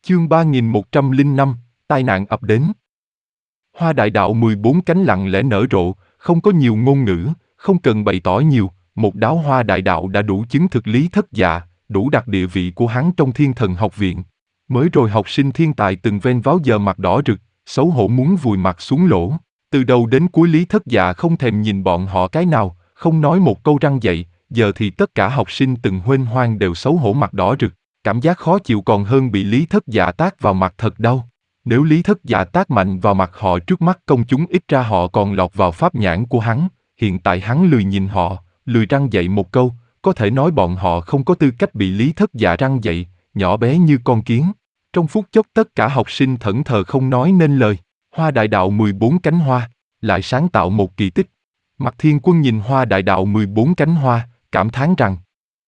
Chương 3105, tai nạn ập đến. Hoa đại đạo 14 cánh lặng lẽ nở rộ, không có nhiều ngôn ngữ, không cần bày tỏ nhiều, một đóa hoa đại đạo đã đủ chứng thực Lý Thất Dạ, đủ đặt địa vị của hắn trong Thiên Thần Học Viện. Mới rồi học sinh thiên tài từng ven váo giờ mặt đỏ rực, xấu hổ muốn vùi mặt xuống lỗ. Từ đầu đến cuối Lý Thất Dạ không thèm nhìn bọn họ cái nào, không nói một câu răn dạy, giờ thì tất cả học sinh từng huênh hoang đều xấu hổ mặt đỏ rực. Cảm giác khó chịu còn hơn bị Lý Thất Dạ tát vào mặt thật đau. Nếu Lý Thất Dạ tát mạnh vào mặt họ trước mắt công chúng ít ra họ còn lọt vào pháp nhãn của hắn, hiện tại hắn lười nhìn họ, lười răn dạy một câu, có thể nói bọn họ không có tư cách bị Lý Thất Dạ răn dạy, nhỏ bé như con kiến. Trong phút chốc tất cả học sinh thẫn thờ không nói nên lời, hoa đại đạo 14 cánh hoa, lại sáng tạo một kỳ tích. Mạc Thiên Quân nhìn hoa đại đạo 14 cánh hoa, cảm thán rằng: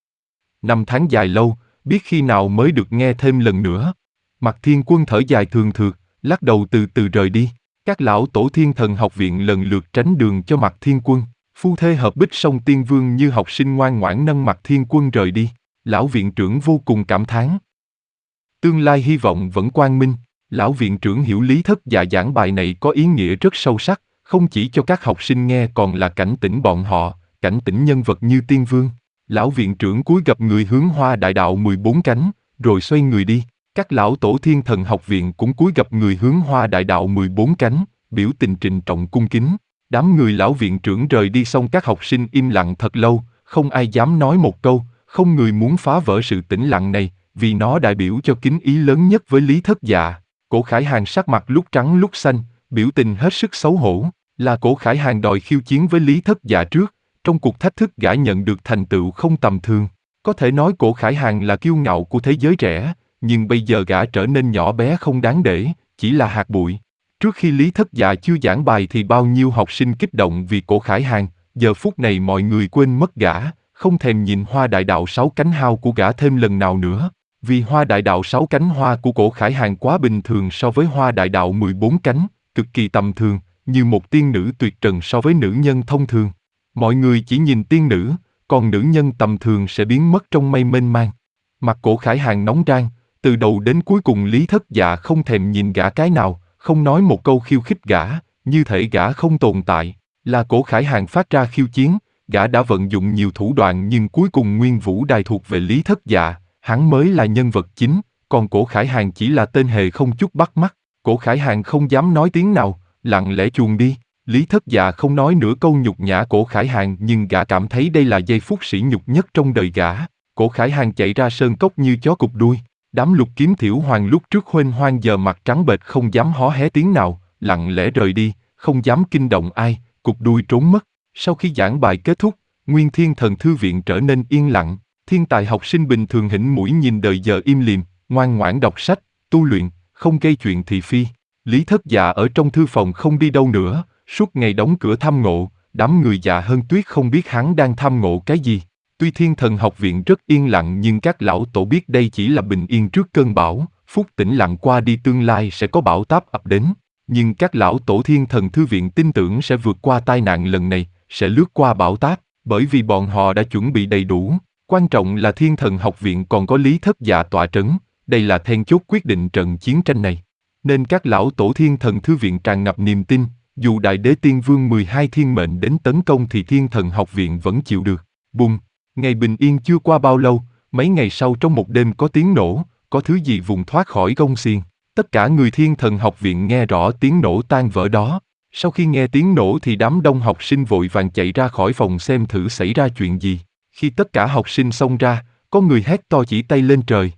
năm tháng dài lâu, biết khi nào mới được nghe thêm lần nữa. Mạc Thiên Quân thở dài thường thượt, lắc đầu từ từ rời đi. Các lão tổ Thiên Thần Học Viện lần lượt tránh đường cho Mạc Thiên Quân. Phu thê hợp bích song tiên vương như học sinh ngoan ngoãn nâng Mạc Thiên Quân rời đi. Lão viện trưởng vô cùng cảm thán. Tương lai hy vọng vẫn quang minh. Lão viện trưởng hiểu Lý Thất Dạ giảng bài này có ý nghĩa rất sâu sắc, không chỉ cho các học sinh nghe còn là cảnh tỉnh bọn họ, cảnh tỉnh nhân vật như tiên vương. Lão viện trưởng cúi gập người hướng hoa đại đạo 14 cánh, rồi xoay người đi. Các lão tổ Thiên Thần Học Viện cũng cúi gập người hướng hoa đại đạo 14 cánh, biểu tình trịnh trọng cung kính. Đám người lão viện trưởng rời đi xong các học sinh im lặng thật lâu, không ai dám nói một câu, không người muốn phá vỡ sự tĩnh lặng này, vì nó đại biểu cho kính ý lớn nhất với Lý Thất Dạ. Cổ Khải Hàn sắc mặt lúc trắng lúc xanh, biểu tình hết sức xấu hổ, là Cổ Khải Hàn đòi khiêu chiến với Lý Thất Dạ trước. Trong cuộc thách thức gã nhận được thành tựu không tầm thường. Có thể nói Cổ Khải Hàn là kiêu ngạo của thế giới trẻ, nhưng bây giờ gã trở nên nhỏ bé không đáng để, chỉ là hạt bụi. Trước khi Lý Thất Dạ chưa giảng bài thì bao nhiêu học sinh kích động vì Cổ Khải Hàn, giờ phút này mọi người quên mất gã, không thèm nhìn hoa đại đạo 6 cánh hao của gã thêm lần nào nữa. Vì hoa đại đạo 6 cánh hoa của Cổ Khải Hàn quá bình thường so với hoa đại đạo 14 cánh, cực kỳ tầm thường, như một tiên nữ tuyệt trần so với nữ nhân thông thường. Mọi người chỉ nhìn tiên nữ, còn nữ nhân tầm thường sẽ biến mất trong mây mênh mang. Mặt Cổ Khải Hàn nóng rang, từ đầu đến cuối cùng Lý Thất Dạ không thèm nhìn gã cái nào, không nói một câu khiêu khích gã, như thể gã không tồn tại. Là Cổ Khải Hàn phát ra khiêu chiến, gã đã vận dụng nhiều thủ đoạn nhưng cuối cùng nguyên vũ đài thuộc về Lý Thất Dạ, hắn mới là nhân vật chính, còn Cổ Khải Hàn chỉ là tên hề không chút bắt mắt. Cổ Khải Hàn không dám nói tiếng nào, lặng lẽ chuồn đi. Lý Thất Dạ không nói nửa câu nhục nhã Cổ Khải Hàn nhưng gã cảm thấy đây là giây phút sỉ nhục nhất trong đời gã. Cổ Khải Hàn chạy ra sơn cốc như chó cụp đuôi. Đám Lục Kiếm Thiểu Hoàng lúc trước huênh hoang giờ mặt trắng bệch không dám hó hé tiếng nào, lặng lẽ rời đi, không dám kinh động ai, cụp đuôi trốn mất. Sau khi giảng bài kết thúc, Nguyên Thiên Thần Thư Viện trở nên yên lặng. Thiên tài học sinh bình thường hỉnh mũi nhìn đời giờ im lìm, ngoan ngoãn đọc sách, tu luyện, không gây chuyện thị phi. Lý Thất Dạ ở trong thư phòng không đi đâu nữa, suốt ngày đóng cửa thăm ngộ, đám người Dạ Hơn Tuyết không biết hắn đang thăm ngộ cái gì. Tuy Thiên Thần Học Viện rất yên lặng nhưng các lão tổ biết đây chỉ là bình yên trước cơn bão, phút tĩnh lặng qua đi tương lai sẽ có bão táp ập đến. Nhưng các lão tổ Thiên Thần Thư Viện tin tưởng sẽ vượt qua tai nạn lần này, sẽ lướt qua bão táp, bởi vì bọn họ đã chuẩn bị đầy đủ. Quan trọng là Thiên Thần Học Viện còn có Lý Thất Dạ tọa trấn, đây là then chốt quyết định trận chiến tranh này. Nên các lão tổ Thiên Thần Thư Viện tràn ngập niềm tin, dù Đại Đế Tiên Vương 12 thiên mệnh đến tấn công thì Thiên Thần Học Viện vẫn chịu được. Bùng! Ngày bình yên chưa qua bao lâu, mấy ngày sau trong một đêm có tiếng nổ, có thứ gì vùng thoát khỏi gông xiềng. Tất cả người Thiên Thần Học Viện nghe rõ tiếng nổ tan vỡ đó. Sau khi nghe tiếng nổ thì đám đông học sinh vội vàng chạy ra khỏi phòng xem thử xảy ra chuyện gì. Khi tất cả học sinh xông ra, có người hét to chỉ tay lên trời.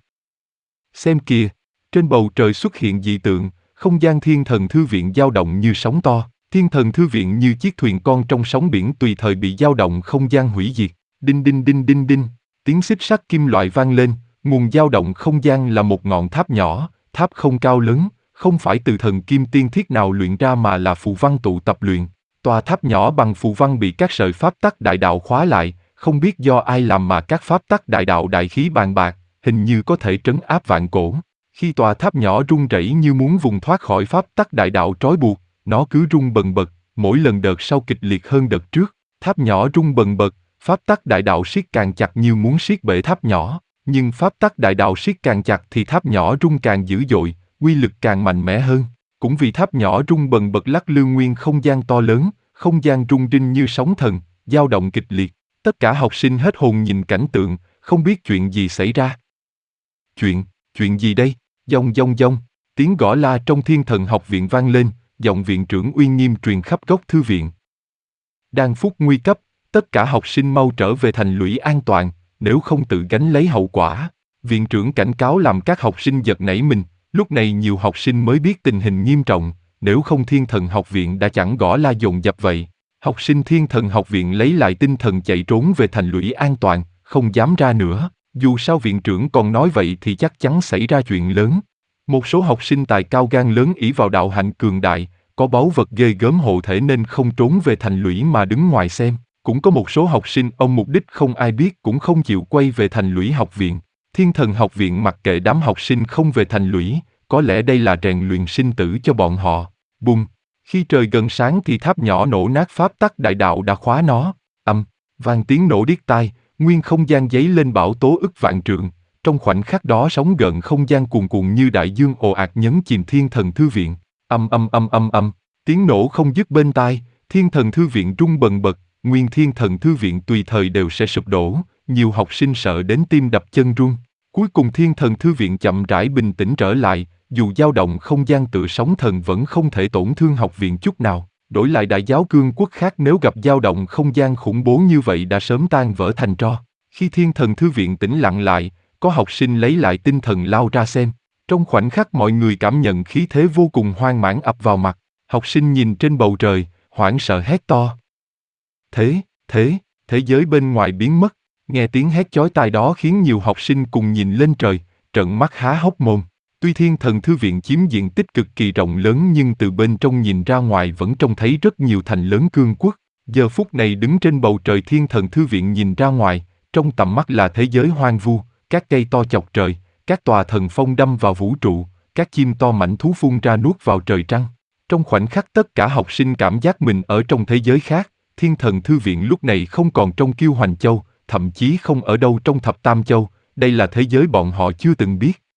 Xem kìa, trên bầu trời xuất hiện dị tượng, không gian Thiên Thần Thư Viện dao động như sóng to. Thiên Thần Thư Viện như chiếc thuyền con trong sóng biển tùy thời bị dao động không gian hủy diệt. Đinh đinh đinh đinh đinh, tiếng xích sắt kim loại vang lên, nguồn dao động không gian là một ngọn tháp nhỏ, tháp không cao lớn, không phải từ thần kim tiên thiết nào luyện ra mà là phù văn tụ tập luyện. Tòa tháp nhỏ bằng phù văn bị các sợi pháp tắc đại đạo khóa lại, không biết do ai làm mà các pháp tắc đại đạo đại khí bàn bạc, hình như có thể trấn áp vạn cổ. Khi tòa tháp nhỏ rung rẩy như muốn vùng thoát khỏi pháp tắc đại đạo trói buộc, nó cứ rung bần bật, mỗi lần đợt sau kịch liệt hơn đợt trước. Tháp nhỏ rung bần bật, pháp tắc đại đạo siết càng chặt như muốn siết bể tháp nhỏ, Nhưng pháp tắc đại đạo siết càng chặt thì tháp nhỏ rung càng dữ dội, uy lực càng mạnh mẽ hơn. Cũng vì tháp nhỏ rung bần bật lắc lư nguyên không gian to lớn, không gian rung rinh như sóng thần, dao động kịch liệt. Tất cả học sinh hết hồn nhìn cảnh tượng, không biết chuyện gì xảy ra. Chuyện gì đây? Dong dong dong, tiếng gõ la trong Thiên Thần Học viện vang lên, giọng viện trưởng uy nghiêm truyền khắp góc thư viện. Đang phút nguy cấp, tất cả học sinh mau trở về thành lũy an toàn, nếu không tự gánh lấy hậu quả. Viện trưởng cảnh cáo làm các học sinh giật nảy mình, lúc này nhiều học sinh mới biết tình hình nghiêm trọng, nếu không Thiên Thần Học viện đã chẳng gõ la dồn dập vậy. Học sinh Thiên Thần Học viện lấy lại tinh thần chạy trốn về thành lũy an toàn, không dám ra nữa. Dù sao viện trưởng còn nói vậy thì chắc chắn xảy ra chuyện lớn. Một số học sinh tài cao gan lớn ỷ vào đạo hạnh cường đại, có báu vật ghê gớm hộ thể nên không trốn về thành lũy mà đứng ngoài xem. Cũng có một số học sinh ông mục đích không ai biết cũng không chịu quay về thành lũy học viện. Thiên Thần Học viện mặc kệ đám học sinh không về thành lũy, có lẽ đây là rèn luyện sinh tử cho bọn họ. Bùng! Khi trời gần sáng thì tháp nhỏ nổ nát pháp tắc đại đạo đã khóa nó. Vang tiếng nổ điếc tai, nguyên không gian giấy lên bão tố ức vạn trượng. Trong khoảnh khắc đó sóng gợn không gian cuồn cuộn như đại dương ồ ạt nhấn chìm Thiên Thần Thư viện. Tiếng nổ không dứt bên tai, Thiên Thần Thư viện rung bần bật, nguyên Thiên Thần Thư viện tùy thời đều sẽ sụp đổ, nhiều học sinh sợ đến tim đập chân run. Cuối cùng Thiên Thần Thư viện chậm rãi bình tĩnh trở lại, dù dao động không gian tựa sóng thần vẫn không thể tổn thương học viện chút nào. Đổi lại đại giáo cương quốc khác nếu gặp dao động không gian khủng bố như vậy đã sớm tan vỡ thành tro. Khi Thiên Thần Thư viện tĩnh lặng lại, có học sinh lấy lại tinh thần lao ra xem. Trong khoảnh khắc mọi người cảm nhận khí thế vô cùng hoang mãn ập vào mặt. Học sinh nhìn trên bầu trời, hoảng sợ hét to. Thế giới bên ngoài biến mất. Nghe tiếng hét chói tai đó khiến nhiều học sinh cùng nhìn lên trời, trợn mắt há hốc mồm. Tuy Thiên Thần Thư viện chiếm diện tích cực kỳ rộng lớn nhưng từ bên trong nhìn ra ngoài vẫn trông thấy rất nhiều thành lớn cương quốc. Giờ phút này đứng trên bầu trời Thiên Thần Thư viện nhìn ra ngoài, trong tầm mắt là thế giới hoang vu, các cây to chọc trời, các tòa thần phong đâm vào vũ trụ, các chim to mảnh thú phun ra nuốt vào trời trăng. Trong khoảnh khắc tất cả học sinh cảm giác mình ở trong thế giới khác, Thiên Thần Thư viện lúc này không còn trong Kiêu Hoành Châu, thậm chí không ở đâu trong Thập Tam Châu, đây là thế giới bọn họ chưa từng biết.